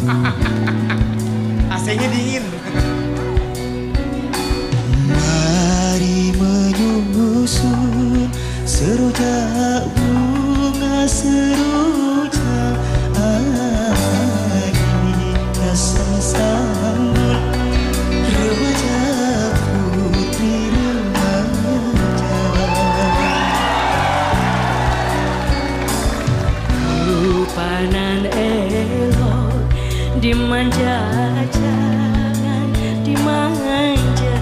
AC-nya dingin. Mari menyusun serujak bunga serujak angin sambut remaja putri remaja. Rupanan elok dimanja jangan dimanja.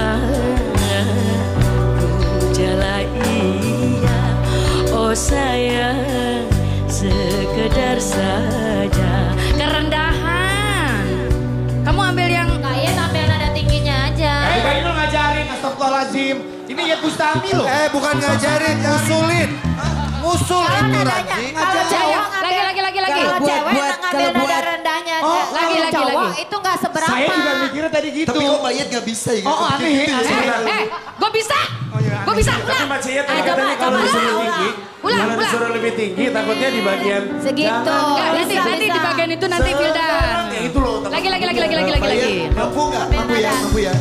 Jala iya, oh sayang, sekedar saja. Kerendahan. Kamu ambil yang Kayaknya ambil nada tingginya aja. Bukan lu ngajarin, astagfirullahaladzim. Ini ya Bustami loh. Bukan ngajarin, ngusulin. Ngusul Kalau itu nadanya, Ranji. kalau cowok lagi. Kalau cewek emang ngambil nada rendahnya aja. lagi. Cowok itu nggak seberapa. Saya juga mikirnya tadi gitu. Tapi kok Mayat gak bisa ya? Oh, aneh, aneh. gue bisa. Gue bisa. Tapi Mbak Cia coba, katanya kalau coba. disuruh tinggi, Ulang. kalau disuruh lebih tinggi takutnya di bagian Segitu. Enggak, nanti di bagian itu nanti Vildan. Ya itu loh. Lagi. Mampu gak? Mampu ya? Mampu ya?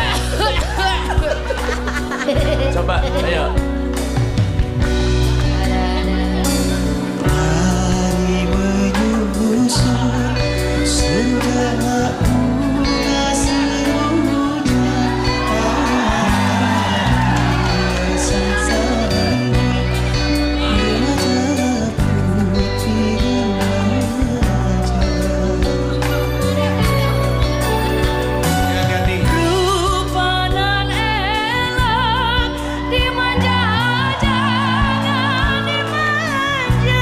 Coba, ayo. Mari menyusun serujak bunga serujak angin sambut remaja putri remaja. Rupanan elok dimanja jangan dimanja.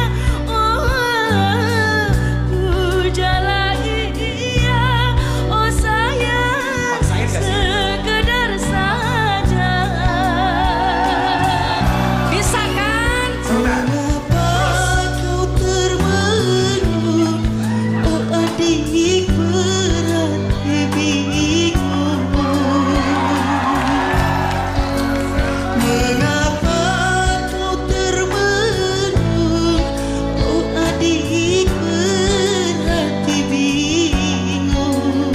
Oh, jala iya, oh sayang, sekedar saja. Bisa kan? Mengapa kau termenung, oh adik berhati bingung. Mengapa kau termenung, oh adik berhati bingung.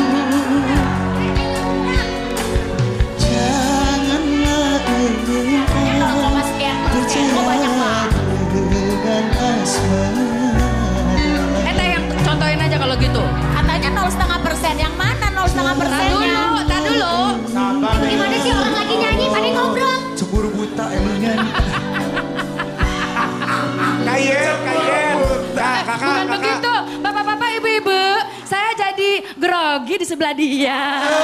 Janganlah engkau percaya dengan asmara. Yang contohin aja kalau gitu. Katanya 0,5%. Yang mana 0,5%-nya? Tar dulu. Gimana sih orang lagi nyanyi pada ngobrol? Cemburu buta emangnya. Kayet. Nah, kakak, Bukan begitu. Bapak-bapak, ibu-ibu. Saya jadi grogi di sebelah dia.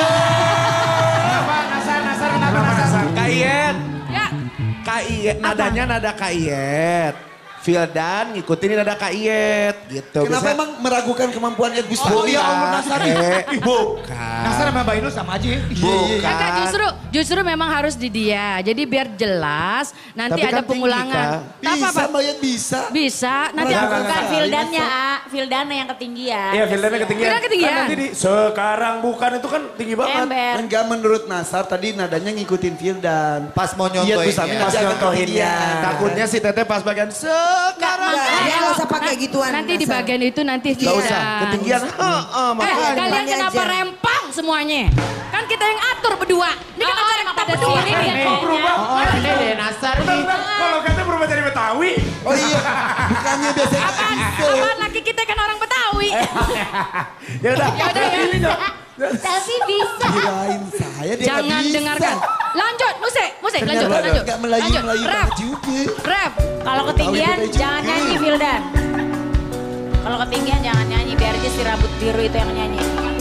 Nasar, kenapa nasar? Kayet. Ya. Kayet, nadanya nada kayet. Vildan ngikutin nada kayet gitu. Kenapa Bisa- emang meragukan kemampuan Ed Bustami? Oh iya, ampun, Nasar. Bukan. Nasar sama Mbak Inul sama aja ya. Bukan. Kagak, justru memang harus di dia. Jadi biar jelas nanti Tapi ada kan tinggi, pengulangan. Kak. Apa Bisa, Mayat bisa. Bisa. Nanti Enggak, aku enggak, Bukan enggak. Vildannya, A. Vildan yang ketinggian. Iya, Vildannya ketinggian. Vildan ketinggian. Kan nanti di sekarang bukan itu kan tinggi banget. Ember. Enggak, menurut Nasar tadi nadanya ngikutin Vildan. Pas mau Iya, nyontoin. Bustami ya. Pas nanti agak nyontohinnya. ketinggian. Takutnya si Teteh pas bagian sekarang. Dia nggak usah pakai gituan. Nanti di Nasar. bagian itu nanti Gak usah, Vildan. ketinggian. Makanya. Kalian Depannya kenapa aja. rempang semuanya? Kan kita yang atur berdua. Ini kan acara kita pada berdua. sini dia Kok berubah? Ini deh Nasar nih. Kalau kata berubah jadi Betawi. Oh iya, bukannya biasa gitu. Apaan laki kita kan orang Betawi. Ya udah. Ini dong. Tapi bisa. Kirain saya dia nggak Jangan bisa. dengarkan. Lanjut, musik, lanjut. Nggak melayu-melayu Rap, banget juga. rap. Kalau ketinggian jangan nyanyi Vildan. Kalau ketinggian jangan nyanyi, biar aja si rambut biru itu yang nyanyi.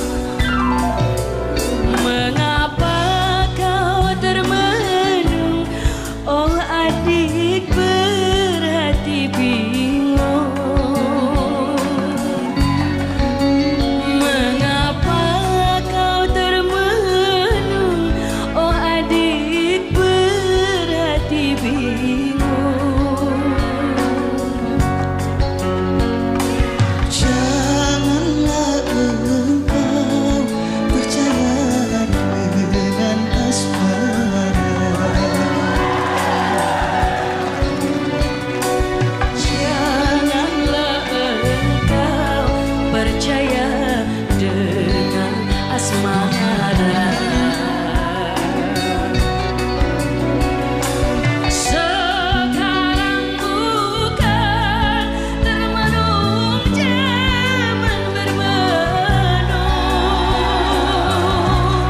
Mengapa kau termenung, oh adik berhati bingung. Mengapa kau termenung, oh adik berhati bingung. Janganlah engkau percaya percaya dengan asmara. Sekarang bukan termenung zaman bermenung.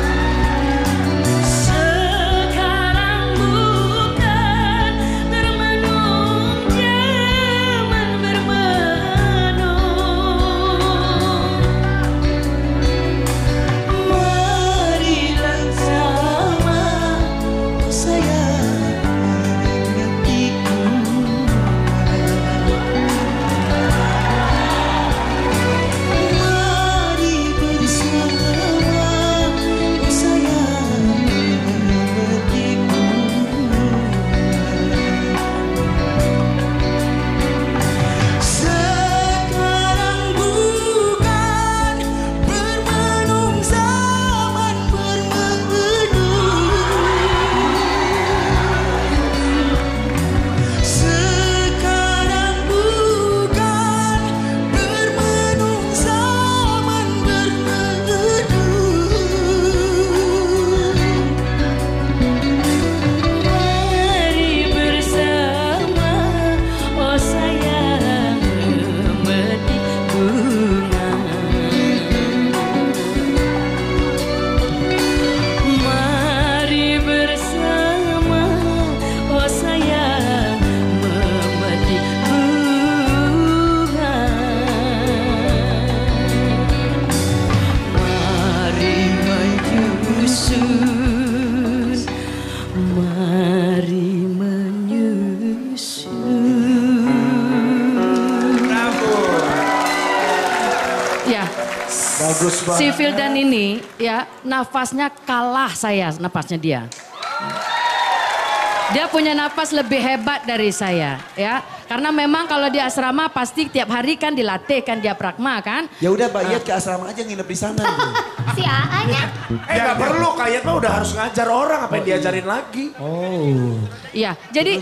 Sekarang bukan termenung zaman bermenung. Marilah sama sayang hatiku. Mari bersama sayang hatiku. Sekarang bukan bermenung zaman bermenung. Sekarang bukan bermenung zaman bermenung. Mari bersama, oh sayang, memetik bunga. Mari bersama, oh sayang, memetik bunga. Mari menyusun, mari menyusun. Bravo. Ya, Bagus banget. si Vildan ini ya nafasnya kalah saya, nafasnya dia. Dia punya nafas lebih hebat dari saya ya. Karena memang kalau di asrama pasti tiap hari kan dilatih kan dia pragma kan. Ya udah Mbak Iyat ke asrama aja nginep di sana. Si AA-nya. Gak perlu, Kayat mah udah harus ngajar orang, apa yang diajarin lagi. Iya, jadi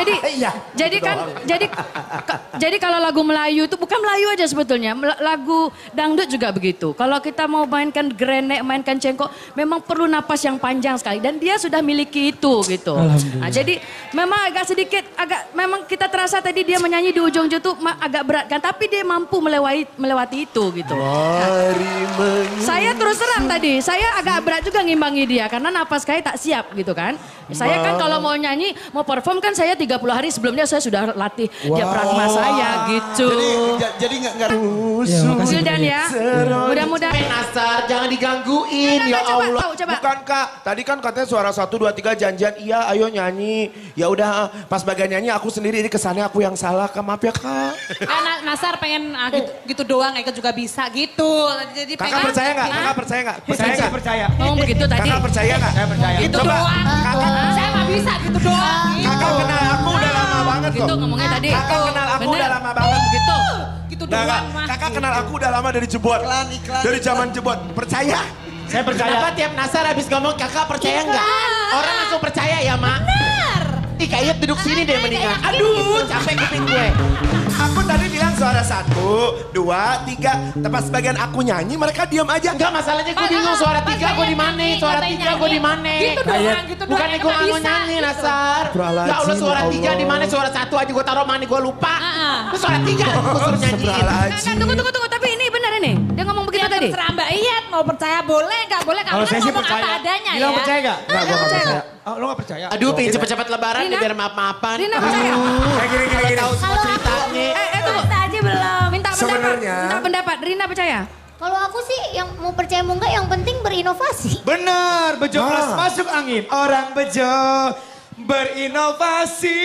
jadi kalau lagu Melayu itu bukan Melayu aja sebetulnya, lagu dangdut juga begitu. Kalau kita mau mainkan grenek, mainkan cengkok, memang perlu napas yang panjang sekali dan dia sudah miliki itu gitu. Nah, jadi memang agak sedikit memang kita terasa tadi dia menyanyi di ujung itu agak berat kan, tapi dia mampu melewati itu gitu. Saya terus terang tadi, saya agak berat juga ngimbangi dia karena napas saya tak siap gitu kan. Saya kan kalau mau nyanyi, mau perform kan saya 30 hari sebelumnya saya sudah latih diafragma saya gitu. Jadi nggak Vildan ya, mudah-mudahan. Nasar, jangan digangguin ya Allah. Coba. Bukan Kak, tadi kan katanya suara 1, 2, 3 janjian, iya ayo nyanyi. Ya udah pas bagian nyanyi aku sendiri, ini kesannya aku yang salah, Kak, maaf ya Kak. Nasar pengen gitu doang, Eka juga bisa gitu. Jadi Kakak percaya nggak? Kakak percaya nggak? Percaya nggak? Percaya. Ngomong begitu tadi. Kakak percaya nggak? Saya percaya. gitu Coba, doang. Saya nggak bisa gitu doang. Kakak kenal aku udah lama banget Gitu kok. ngomongnya tadi. Kakak kenal aku Bener. udah lama banget. Gitu. Gitu Nah, doang mah. Kakak kenal aku udah lama dari Jebot. Iklan. Dari zaman Jebot. Percaya? Saya percaya. Kenapa tiap Nasar habis ngomong kakak percaya nggak? Orang langsung percaya ya, Mak? Benar. Ih, Kayat duduk sini deh mendingan. Aduh, capek kuping gue. Aku tadi bilang suara 1, 2, 3. Pas bagian aku nyanyi mereka diam aja. Enggak, masalahnya gue bingung suara 3 gue di mana? Suara 3 gue di mana? Gitu doang, gitu doang. Bukannya gue nggak mau nyanyi, Nasar. Ya Allah, suara 3 di mana? Suara 1 aja gue taruh mana gue lupa. Terus suara 3 gue suruh nyanyiin. Tunggu. Tapi ini benar ini. Dia ngomong begitu tadi. Terserah Mbak Iyat mau percaya boleh nggak boleh. Kamu Kalau kan saya sih ngomong percaya. apa adanya Bilang ya. percaya nggak? Enggak, gue nggak percaya. Oh, lo nggak percaya? Aduh, pengen cepet-cepet lebaran Rina? biar maaf-maafan. Rina percaya? Gini. Tahu semua ceritanya. Tunggu. aja belum. Minta pendapat. Sebenarnya- Minta pendapat. Rina percaya? Kalau aku sih yang mau percaya mau enggak yang penting berinovasi. Benar, Bejo plus masuk angin. Orang Bejo berinovasi.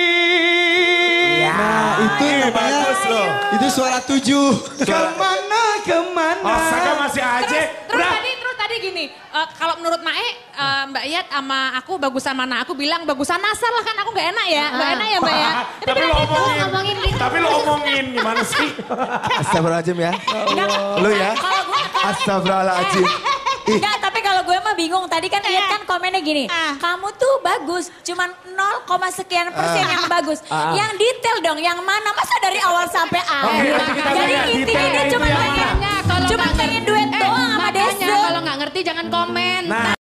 Nah itu namanya, bagus loh. itu suara 7. Kemana? Masa masih aja. Terus tadi gini, kalau menurut Mae, Mbak Iyat sama aku bagusan mana? Aku bilang bagusan Nasar lah kan, aku nggak enak ya, nggak enak ya Mbak ya. Tapi lo ngomongin gitu. Tapi lo omongin gimana sih? Astagfirullahaladzim ya. Lu ya. Kalau gue Astagfirullahaladzim. Enggak, tapi kalau gue mah bingung. Tadi kan Iyat kan komennya gini. Kamu tuh bagus, cuman 0, sekian persen yang bagus. Yang detail dong, yang mana? Masa dari awal sampai akhir? Jadi intinya dia cuma pengen menikmati, jangan komen. Nah.